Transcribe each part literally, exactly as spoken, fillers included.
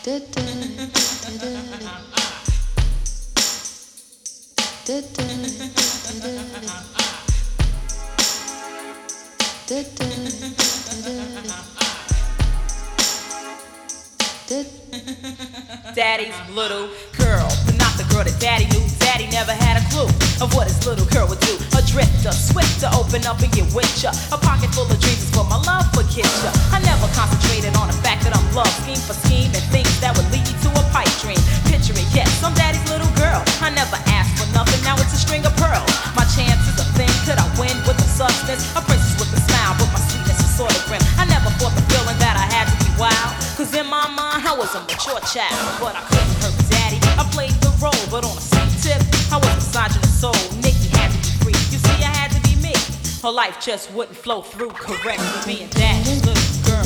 Daddy's little girl, but not the girl that daddy knew. Daddy never had a clue of what his little girl would do. A drifter, swift to open up and get with ya. A pocket full of dreams is for my love for kids. I never concentrated on the fact that I'm loved. Scheme for scheme and things that would lead to a pipe dream. Picture it, yes, I'm daddy's little girl. I never asked for nothing, now it's a string of pearls. My chances are thin, could I win with the substance? A princess with a smile, but my sweetness is sort of grim. I never fought the feeling that I had to be wild, cause in my mind I was a mature child. But I couldn't hurt daddy, I played the role, but on a same tip, I was misogynist soul. Nikki had to be free, you see I had to be me. Her life just wouldn't flow through correctly, being daddy's little girl.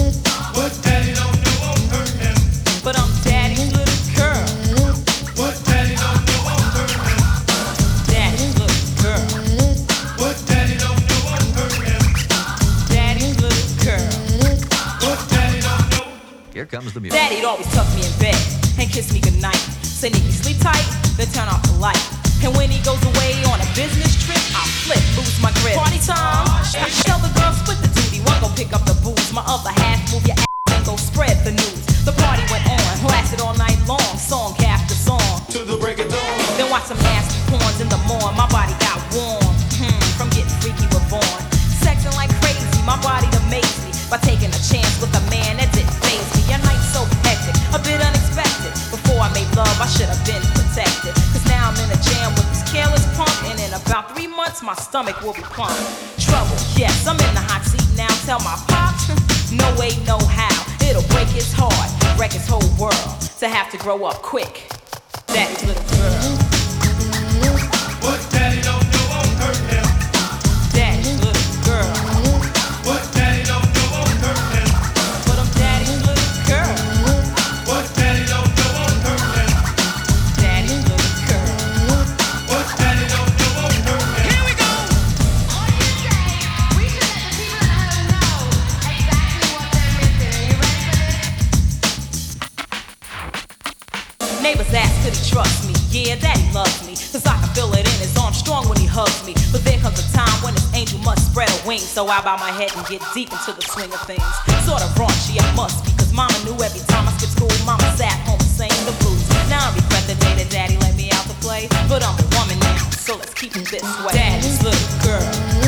What daddy don't do won't hurt him, but I'm daddy's little girl. What daddy don't do won't hurt him, daddy's little girl. What daddy don't do won't hurt him, daddy's little girl. What daddy don't do. Here comes the music. Daddy'd always tuck me in bed and kiss me goodnight. Say, Nikki, sleep tight, then turn off the light. And when he goes away on a business trip, I'll flip, lose my grip. Party time, I tell the girls split the duty. One go pick up the booze, my other half move your ass and go spread the news. The party went on, lasted all night long, song after song, To the break of dawn. then watch some nasty porns in the morn. My body got warm, hmm, from getting freaky with born. Sexing like crazy, my body amazed me by taking a chance with a man that didn't faze me. A night so hectic, a bit unexpected. Before I made love, I should have been protected. Cause now I'm in a jam with this careless punk, and in about three months my stomach will be plump. Trouble, yes, I'm in the hot seat now. Tell my pops, no way, no how. It'll break his heart, wreck his whole world, to have to grow up quick. Daddy's little girl. What daddy don't do won't hurt him, Daddy's little girl. What daddy don't do won't hurt him, But I'm daddy's little girl. What daddy don't do won't hurt him, Daddy's little girl. What daddy don't do won't hurt him. Here we go. What do you say? We should let the people at home know exactly what they're missing. Are you ready for this? Neighbors ask, could he trust me? Yeah, daddy loves me, cause I can feel it in his arms strong when he hugs me. But there comes a time when his angel must spread her wings, so I bow my head and get deep into the swing of things. Sort of raunchy, I must be, cause mama knew every time I skipped school, mama sat home and sang the blues. Now I regret the day that daddy let me out to play, but I'm a woman now, so let's keep it this way. Daddy's little girl.